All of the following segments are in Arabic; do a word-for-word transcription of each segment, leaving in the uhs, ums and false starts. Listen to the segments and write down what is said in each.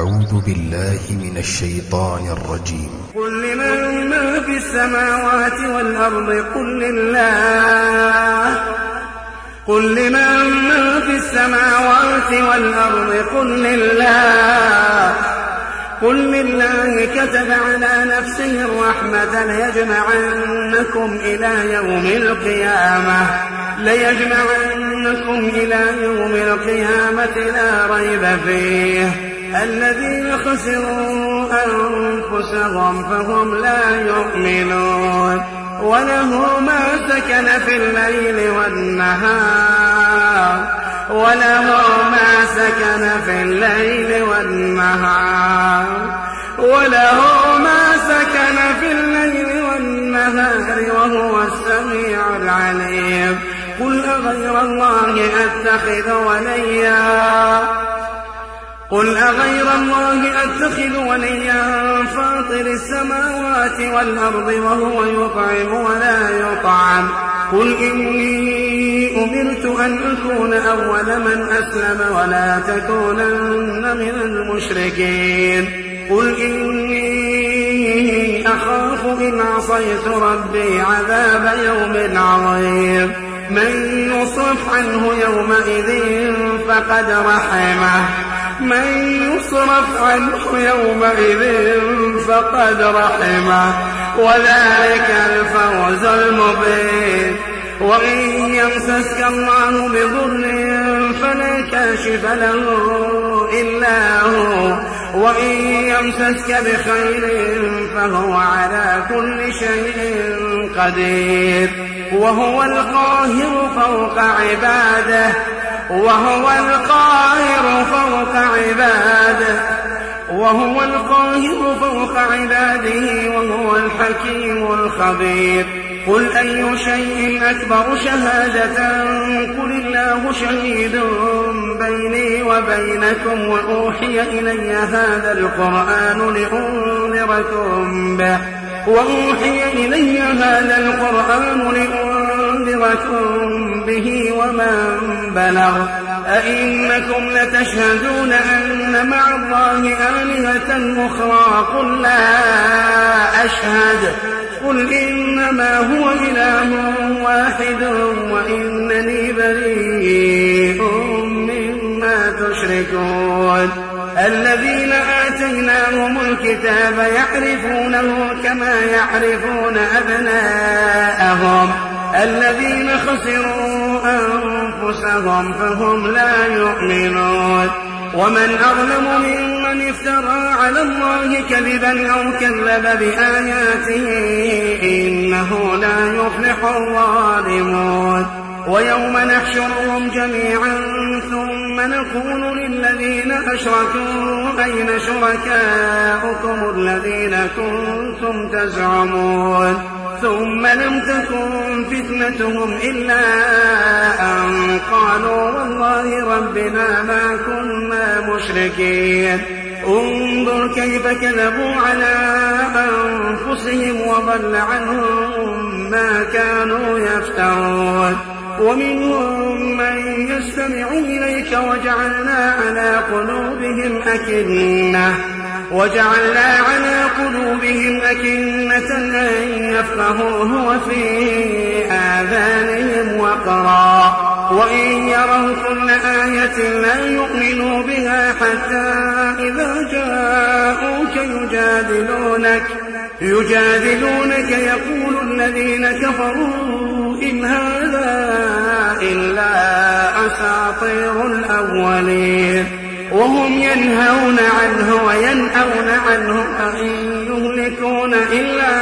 أعوذ بالله من الشيطان الرجيم. قل لمن ما في السماوات والأرض قل لله قل لمن ما في السماوات والأرض قل لله قل لله كتب على نفسه الرحمة ليجمعنكم إلى يوم القيامة ليجمعنكم إلى يوم القيامة لا ريب فيه الذين خسروا أنفسهم فهم لا يؤمنون وله ما سكن في الليل والنهار وله ما سكن في الليل والنهار وله ما سكن في الليل والنهار وهو السميع العليم. قل أغير الله أتخذ وليا قل أغير الله أتخذ وليا فاطر السماوات والأرض وهو يطعم ولا يطعم قل إني أمرت أن أكون أول من أسلم ولا تكونن من المشركين قل إني أخاف إن عصيت ربي عذاب يوم عظيم من يصرف عنه يومئذ فقد رحمه من يصرف عنه يومئذ فقد رحمه وذلك الفوز المبين. وإن يمسسك الله بضر فلا كاشف له إلا هو وإن يمسسك بخير فهو على كل شيء قدير وهو القاهر فوق عباده وهو القاهر فوق عباده وهو القاهر فوق عباده وهو الحكيم الخبير. قل أي شيء أكبر شهادة قل الله شهيد بيني وبينكم وأوحي إلي هذا القرآن لأنذركم به وأوحي إلي هذا القرآن لأنذركم به ومن بلغ أئنكم لتشهدون أن مع الله آلهة أخرى قل لا أشهد قل إنما هو إله واحد وإنني بريء مما تشركون. الذين آتيناهم الكتاب يعرفونه كما يعرفون أبناءهم الذين خسروا أنفسهم فهم لا يؤمنون. ومن أظلم ممن افترى على الله كذبا أو كذب بآياته إنه لا يفلح الظالمون. ويوم نحشرهم جميعا ثم نقول للذين أشركوا أين شركاؤكم الذين كنتم تزعمون ثم لم تكن فتنتهم إلا أن قالوا والله ربنا ما كنا مشركين. انظر كيف كذبوا على أنفسهم وضل عنهم ما كانوا يفترون. ومنهم من يستمع إليك وجعلنا على قلوبهم أكنة وجعلنا على قلوبهم أكنة أن يفقهوه وفي آذانهم وقرا وإن يروا كل آية لا يؤمنوا بها حتى إذا جاءوك يجادلونك يجادلونك يقول الذين كفروا إن هذا إلا أساطير الأولين وهم ينهون عنه وينأون عنه أن يهلكون إلا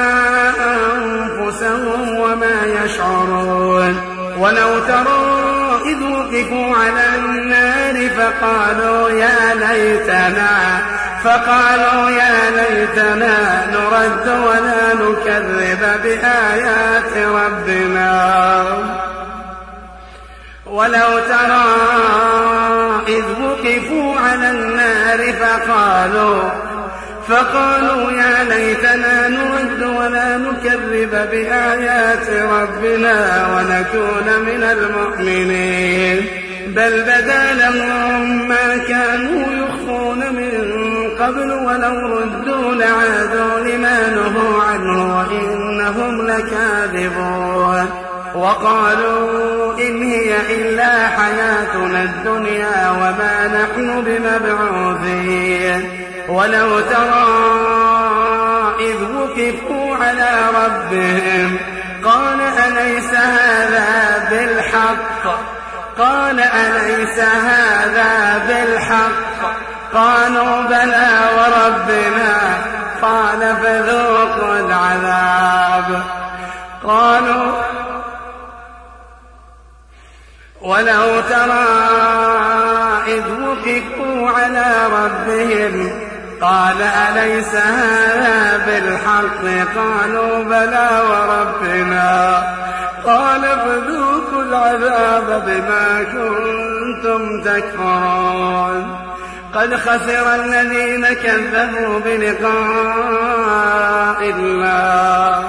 أنفسهم وما يشعرون. ولو ترى إذ وقفوا على النار فقالوا يا ليتنا فقالوا يا ليتنا نرد ولا نكذب بآيات ربنا ولو ترى إذ وقفوا على النار فقالوا فقالوا يا ليتنا نرد ولا نكذب بآيات ربنا ونكون من المؤمنين بل بدا لهم ما كانوا يخفون من قبل ولو ردوا لعادوا لما نهوا عنه وإنهم لكاذبون وقالوا إن هي إلا حياتنا الدنيا وما نحن بمبعوثين ولو ترى إذ وقفوا على ربهم قال أليس هذا بالحق قال أليس هذا بالحق قالوا بلى وربنا قال فذوقوا العذاب قالوا ولو ترى إذ وقفوا على ربهم قال أليس هذا بالحق قالوا بلى وربنا قال فذوقوا العذاب بما كنتم تكفرون قد خسر الذين كذبوا بلقاء الله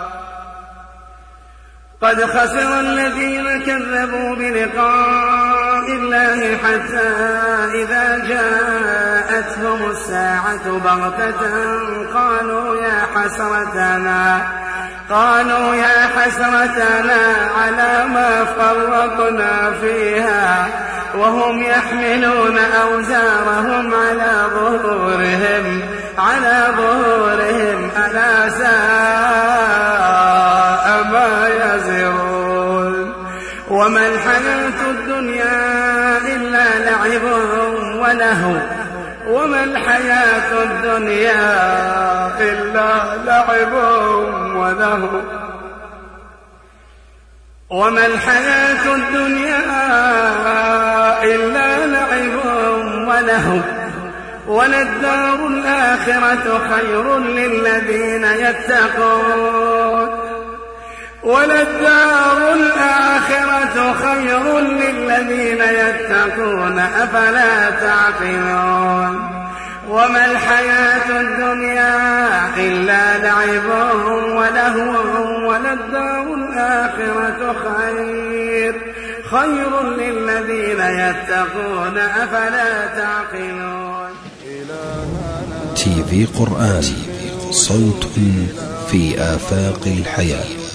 قد خسر الذين كذبوا بلقاء الله حتى إذا جاءتهم الساعة بغتة قالوا يا حسرتنا قالوا يا حسرتنا على ما فرطنا فيها وهم يحملون أوزارهم على ظهورهم على ظهورهم ألا ساء ما يزرون وما الحياة الدنيا إلا لعب ولهو وما الحياة الدنيا إلا لعب ولهو وما الحياة الدنيا إلا لعب ولهو وللدار الآخرة خير للذين يتقون وللدار الآخرة خير للذين يتقون أفلا تعقلون وما الحياة الدنيا إلا لعب ولهو وللدار الآخرة خير خير للذين يتقون أفلا تعقلون. تي في قرآن، صوت في آفاق الحياة.